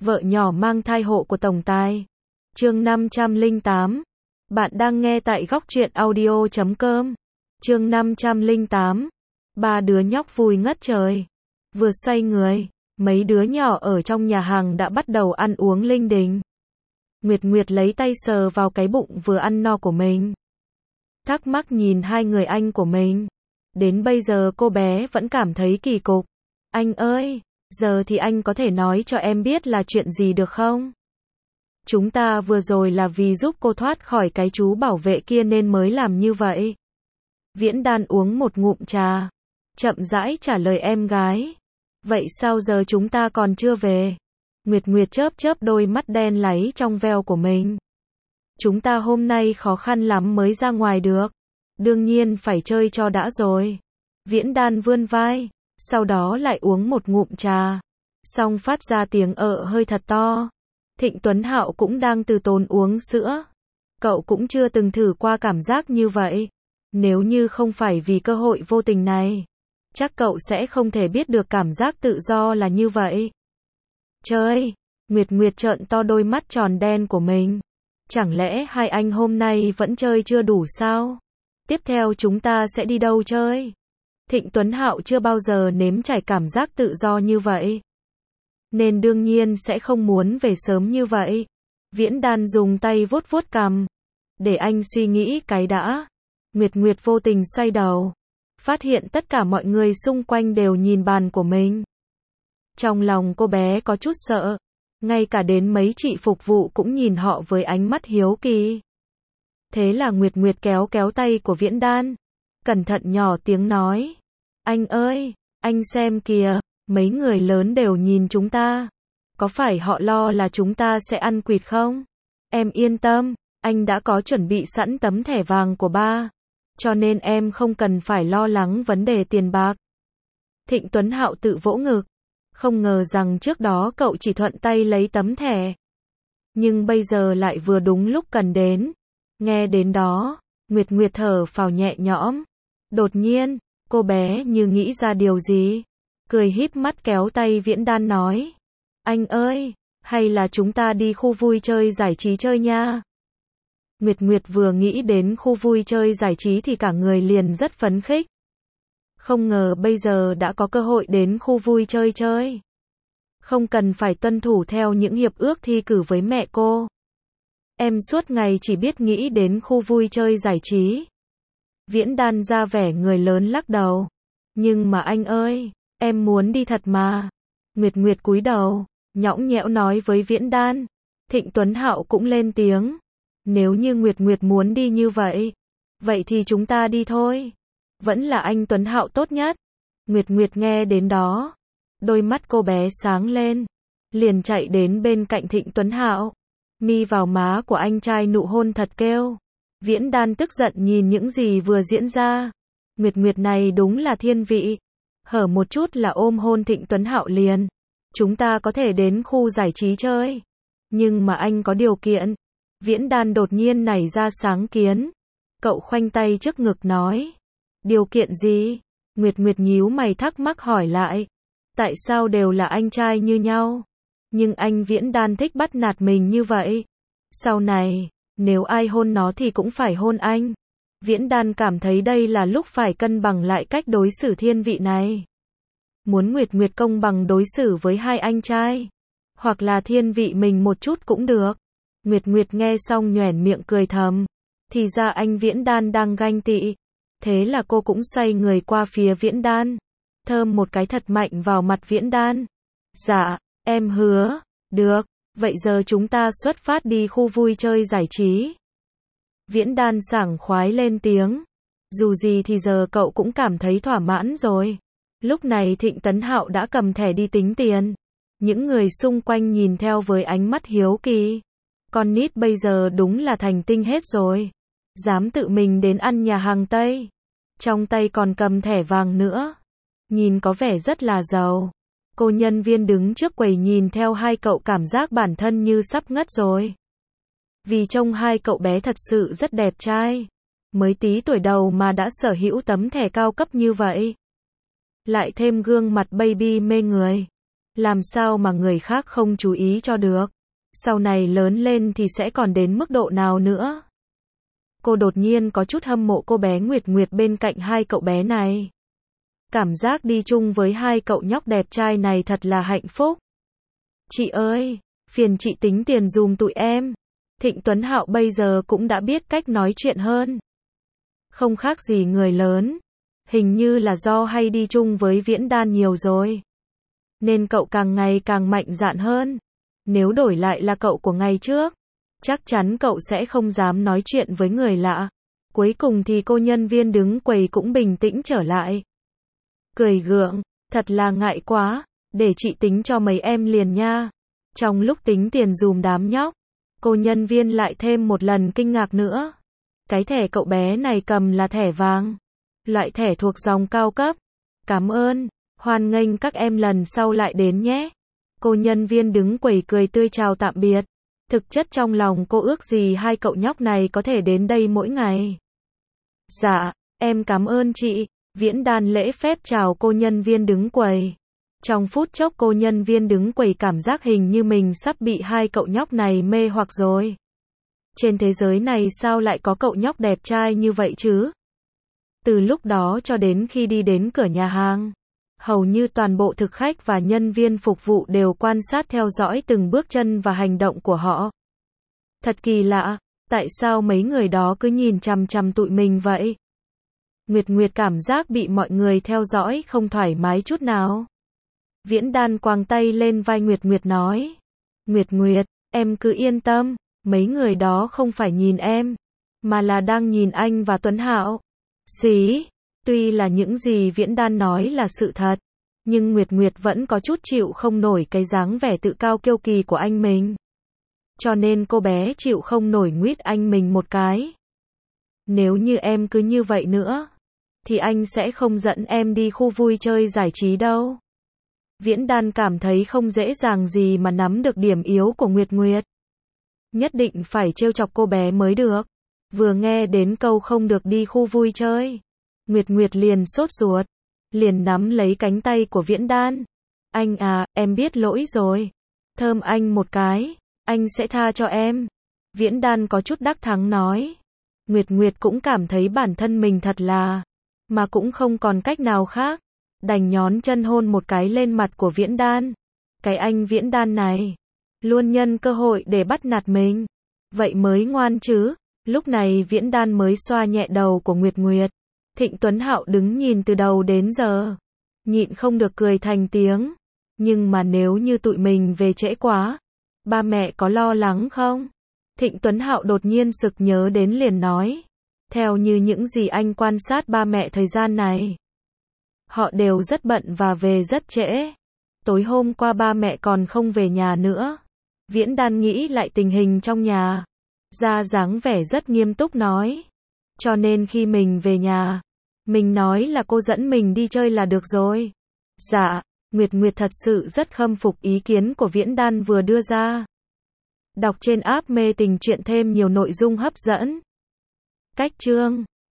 Vợ nhỏ mang thai hộ của tổng tài. Chương 508. Bạn đang nghe tại góc truyện audio.com. Chương 508. Ba đứa nhóc vui ngất trời. Vừa xoay người, mấy đứa nhỏ ở trong nhà hàng đã bắt đầu ăn uống linh đình. Nguyệt Nguyệt lấy tay sờ vào cái bụng vừa ăn no của mình. Thắc mắc nhìn hai người anh của mình. Đến bây giờ cô bé vẫn cảm thấy kỳ cục. Anh ơi, giờ thì anh có thể nói cho em biết là chuyện gì được không? Chúng ta vừa rồi là vì giúp cô thoát khỏi cái chú bảo vệ kia nên mới làm như vậy. Viễn Đan uống một ngụm trà, chậm rãi trả lời em gái. Vậy sao giờ chúng ta còn chưa về? Nguyệt Nguyệt chớp chớp đôi mắt đen láy trong veo của mình. Chúng ta hôm nay khó khăn lắm mới ra ngoài được. Đương nhiên phải chơi cho đã rồi. Viễn Đan vươn vai, sau đó lại uống một ngụm trà, xong phát ra tiếng hơi thật to. Thịnh Tuấn Hạo cũng đang từ tốn uống sữa. Cậu cũng chưa từng thử qua cảm giác như vậy. Nếu như không phải vì cơ hội vô tình này, chắc cậu sẽ không thể biết được cảm giác tự do là như vậy. Chơi, Nguyệt Nguyệt trợn to đôi mắt tròn đen của mình. Chẳng lẽ hai anh hôm nay vẫn chơi chưa đủ sao? Tiếp theo chúng ta sẽ đi đâu chơi? Thịnh Tuấn Hạo chưa bao giờ nếm trải cảm giác tự do như vậy, nên đương nhiên sẽ không muốn về sớm như vậy. Viễn Đan dùng tay vuốt vuốt cằm. Để anh suy nghĩ cái đã. Nguyệt Nguyệt vô tình xoay đầu, phát hiện tất cả mọi người xung quanh đều nhìn bàn của mình. Trong lòng cô bé có chút sợ, ngay cả đến mấy chị phục vụ cũng nhìn họ với ánh mắt hiếu kỳ. Thế là Nguyệt Nguyệt kéo kéo tay của Viễn Đan, cẩn thận nhỏ tiếng nói. Anh ơi, anh xem kìa, mấy người lớn đều nhìn chúng ta. Có phải họ lo là chúng ta sẽ ăn quỵt không? Em yên tâm, anh đã có chuẩn bị sẵn tấm thẻ vàng của ba, cho nên em không cần phải lo lắng vấn đề tiền bạc. Thịnh Tuấn Hạo tự vỗ ngực, không ngờ rằng trước đó cậu chỉ thuận tay lấy tấm thẻ, nhưng bây giờ lại vừa đúng lúc cần đến. Nghe đến đó, Nguyệt Nguyệt thở phào nhẹ nhõm. Đột nhiên, cô bé như nghĩ ra điều gì, cười híp mắt kéo tay Viễn Đan nói. Anh ơi, hay là chúng ta đi khu vui chơi giải trí chơi nha. Nguyệt Nguyệt vừa nghĩ đến khu vui chơi giải trí thì cả người liền rất phấn khích. Không ngờ bây giờ đã có cơ hội đến khu vui chơi chơi. Không cần phải tuân thủ theo những hiệp ước thi cử với mẹ cô. Em suốt ngày chỉ biết nghĩ đến khu vui chơi giải trí. Viễn Đan ra vẻ người lớn lắc đầu. Nhưng mà anh ơi, em muốn đi thật mà. Nguyệt Nguyệt cúi đầu, nhõng nhẽo nói với Viễn Đan. Thịnh Tuấn Hạo cũng lên tiếng. Nếu như Nguyệt Nguyệt muốn đi như vậy, vậy thì chúng ta đi thôi. Vẫn là anh Tuấn Hạo tốt nhất. Nguyệt Nguyệt nghe đến đó, đôi mắt cô bé sáng lên, liền chạy đến bên cạnh Thịnh Tuấn Hạo, mi vào má của anh trai nụ hôn thật kêu. Viễn Đan tức giận nhìn những gì vừa diễn ra. Nguyệt Nguyệt này đúng là thiên vị, hở một chút là ôm hôn Thịnh Tuấn Hạo liền. Chúng ta có thể đến khu giải trí chơi, nhưng mà anh có điều kiện. Viễn Đan đột nhiên nảy ra sáng kiến. Cậu khoanh tay trước ngực nói. Điều kiện gì? Nguyệt Nguyệt nhíu mày thắc mắc hỏi lại. Tại sao đều là anh trai như nhau, nhưng anh Viễn Đan thích bắt nạt mình như vậy? Sau này, nếu ai hôn nó thì cũng phải hôn anh. Viễn Đan cảm thấy đây là lúc phải cân bằng lại cách đối xử thiên vị này. Muốn Nguyệt Nguyệt công bằng đối xử với hai anh trai, hoặc là thiên vị mình một chút cũng được. Nguyệt Nguyệt nghe xong nhoẻn miệng cười thầm. Thì ra anh Viễn Đan đang ganh tị. Thế là cô cũng xoay người qua phía Viễn Đan, thơm một cái thật mạnh vào mặt Viễn Đan. Dạ, em hứa. Được, vậy giờ chúng ta xuất phát đi khu vui chơi giải trí. Viễn Đan sảng khoái lên tiếng. Dù gì thì giờ cậu cũng cảm thấy thỏa mãn rồi. Lúc này Thịnh Tuấn Hạo đã cầm thẻ đi tính tiền. Những người xung quanh nhìn theo với ánh mắt hiếu kỳ. Con nít bây giờ đúng là thành tinh hết rồi. Dám tự mình đến ăn nhà hàng Tây. Trong tay còn cầm thẻ vàng nữa. Nhìn có vẻ rất là giàu. Cô nhân viên đứng trước quầy nhìn theo hai cậu cảm giác bản thân như sắp ngất rồi. Vì trông hai cậu bé thật sự rất đẹp trai. Mới tí tuổi đầu mà đã sở hữu tấm thẻ cao cấp như vậy. Lại thêm gương mặt baby mê người. Làm sao mà người khác không chú ý cho được? Sau này lớn lên thì sẽ còn đến mức độ nào nữa? Cô đột nhiên có chút hâm mộ cô bé Nguyệt Nguyệt bên cạnh hai cậu bé này. Cảm giác đi chung với hai cậu nhóc đẹp trai này thật là hạnh phúc. Chị ơi, phiền chị tính tiền dùm tụi em. Thịnh Tuấn Hạo bây giờ cũng đã biết cách nói chuyện hơn. Không khác gì người lớn. Hình như là do hay đi chung với Viễn Đan nhiều rồi. Nên cậu càng ngày càng mạnh dạn hơn. Nếu đổi lại là cậu của ngày trước, chắc chắn cậu sẽ không dám nói chuyện với người lạ. Cuối cùng thì cô nhân viên đứng quầy cũng bình tĩnh trở lại. Cười gượng, thật là ngại quá, để chị tính cho mấy em liền nha. Trong lúc tính tiền dùm đám nhóc, cô nhân viên lại thêm một lần kinh ngạc nữa. Cái thẻ cậu bé này cầm là thẻ vàng, loại thẻ thuộc dòng cao cấp. Cảm ơn, hoan nghênh các em lần sau lại đến nhé. Cô nhân viên đứng quầy cười tươi chào tạm biệt. Thực chất trong lòng cô ước gì hai cậu nhóc này có thể đến đây mỗi ngày. Dạ, em cảm ơn chị. Viễn Đan lễ phép chào cô nhân viên đứng quầy. Trong phút chốc cô nhân viên đứng quầy cảm giác hình như mình sắp bị hai cậu nhóc này mê hoặc rồi. Trên thế giới này sao lại có cậu nhóc đẹp trai như vậy chứ? Từ lúc đó cho đến khi đi đến cửa nhà hàng, hầu như toàn bộ thực khách và nhân viên phục vụ đều quan sát theo dõi từng bước chân và hành động của họ. Thật kỳ lạ, tại sao mấy người đó cứ nhìn chằm chằm tụi mình vậy? Nguyệt Nguyệt cảm giác bị mọi người theo dõi không thoải mái chút nào. Viễn Đan quàng tay lên vai Nguyệt Nguyệt nói. Nguyệt Nguyệt, em cứ yên tâm, mấy người đó không phải nhìn em, mà là đang nhìn anh và Tuấn Hạo. Xí, tuy là những gì Viễn Đan nói là sự thật, nhưng Nguyệt Nguyệt vẫn có chút chịu không nổi cái dáng vẻ tự cao kiêu kỳ của anh mình. Cho nên cô bé chịu không nổi nguýt anh mình một cái. Nếu như em cứ như vậy nữa, thì anh sẽ không dẫn em đi khu vui chơi giải trí đâu. Viễn Đan cảm thấy không dễ dàng gì mà nắm được điểm yếu của Nguyệt Nguyệt. Nhất định phải trêu chọc cô bé mới được. Vừa nghe đến câu không được đi khu vui chơi, Nguyệt Nguyệt liền sốt ruột, liền nắm lấy cánh tay của Viễn Đan. Anh à, em biết lỗi rồi. Thơm anh một cái, anh sẽ tha cho em. Viễn Đan có chút đắc thắng nói. Nguyệt Nguyệt cũng cảm thấy bản thân mình thật là, mà cũng không còn cách nào khác, đành nhón chân hôn một cái lên mặt của Viễn Đan. Cái anh Viễn Đan này, luôn nhân cơ hội để bắt nạt mình. Vậy mới ngoan chứ. Lúc này Viễn Đan mới xoa nhẹ đầu của Nguyệt Nguyệt. Thịnh Tuấn Hạo đứng nhìn từ đầu đến giờ, nhịn không được cười thành tiếng. Nhưng mà nếu như tụi mình về trễ quá, ba mẹ có lo lắng không? Thịnh Tuấn Hạo đột nhiên sực nhớ đến liền nói. Theo như những gì anh quan sát ba mẹ thời gian này, họ đều rất bận và về rất trễ. Tối hôm qua ba mẹ còn không về nhà nữa. Viễn Đan nghĩ lại tình hình trong nhà, ra dáng vẻ rất nghiêm túc nói. Cho nên khi mình về nhà, mình nói là cô dẫn mình đi chơi là được rồi. Dạ, Nguyệt Nguyệt thật sự rất khâm phục ý kiến của Viễn Đan vừa đưa ra. Đọc trên app Mê Tình Truyện thêm nhiều nội dung hấp dẫn. Cách chương